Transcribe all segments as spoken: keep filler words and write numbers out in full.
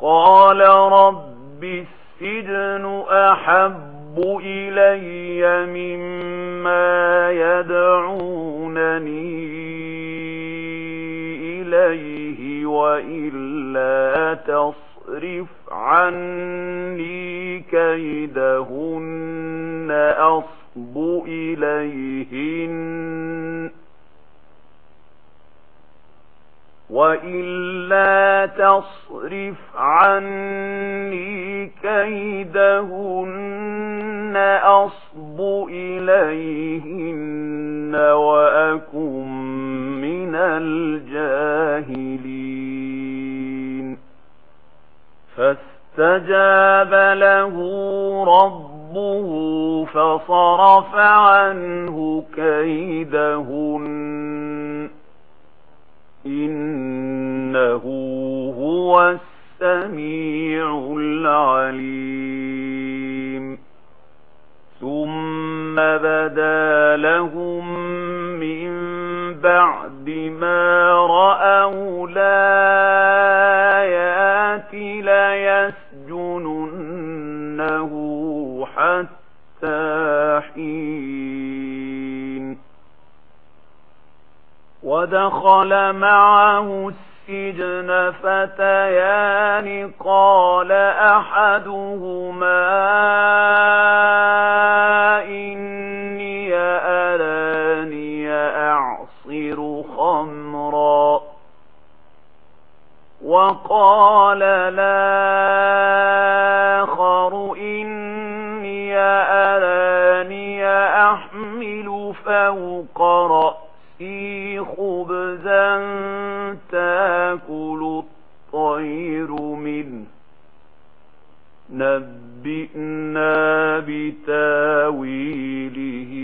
قال رب السجن أحب إلي مما يدعونني إليه وإلا تصرف عني كيدهن أصب إليهن وإلا تصرف عني كيدهن أصب إليهن وأكن من الجاهلين فاستجاب له ربه فصرف عنه كيدهن إنه هو السميع العليم ثم بدا لهم من بعد ما رأوا الآيات ليسجننه حتى حين ودخل معه السجن فتيان قال أحدهما إني أراني أعصر خمرا وقال الآخر إني أراني أحمل فوق رأسي خبزا تأكل الطير منه نبئنا بتاويله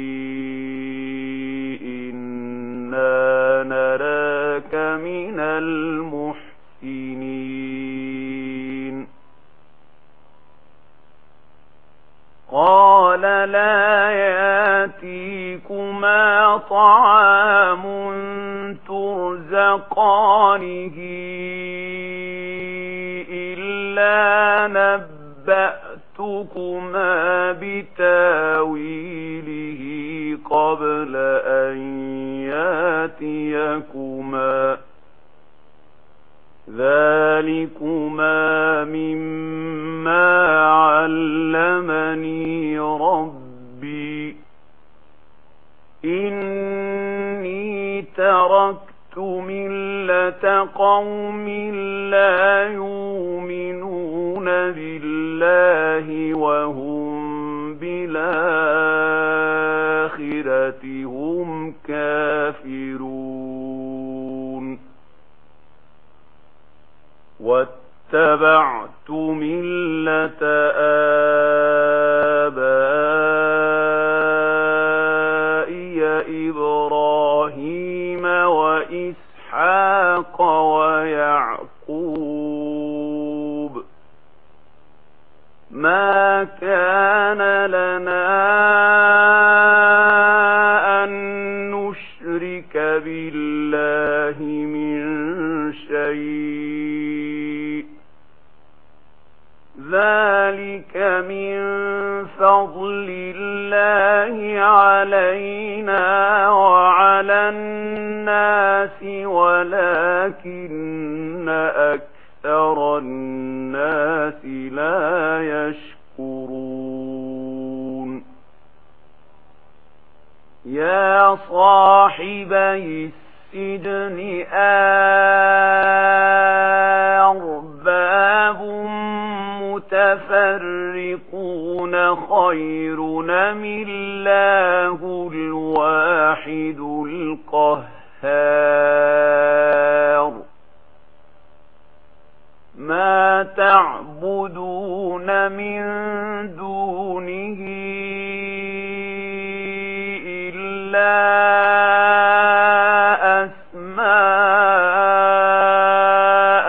إنا نراك من المحسنين قال لا يأتيكما طعام ترزقانه إلا نبأتكما بتاويله قبل أن يأتيكما ذلكما مما علمني ربي إني تركت ملة قوم لا يؤمنون بالله وهم بالآخرة هم كافرون واتبعت ملة آبائي إبراهيم وإسحاق ويعقوب ما كان لنا أن نشرك بالله من شيء ذلك من فضل الله علينا وعلى الناس ولكن أكثر الناس لا يشكرون يا صاحبي السجن أرباب متفرقون خير أم الله الواحد القهار ما تعبدون من دونه إلا أسماء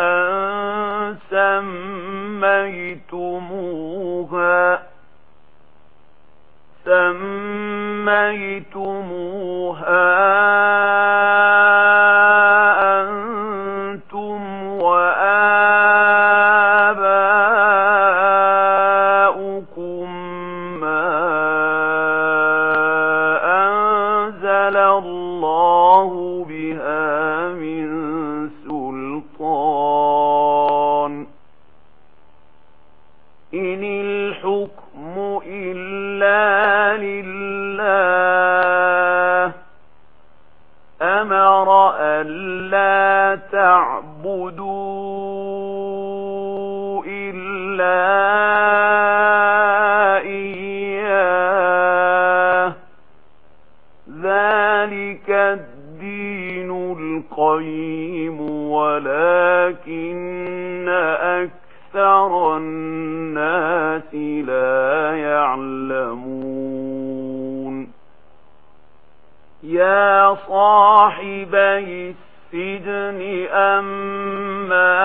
سميتموها سميتموها أنتم وآباؤكم فاعبدوا إلا إياه ذلك الدين القيم ولكن أكثر الناس لا يعلمون يا صاحبي السجن أما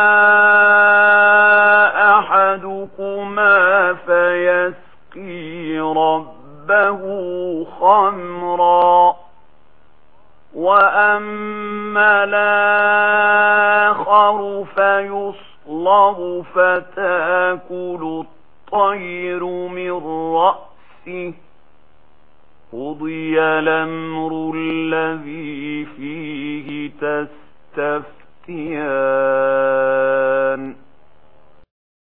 أحدكما فيسقي ربه خمرا وأما الآخر فيصلب فتأكل الطير من رأسه قضي الأمر الذي فيه تستفتون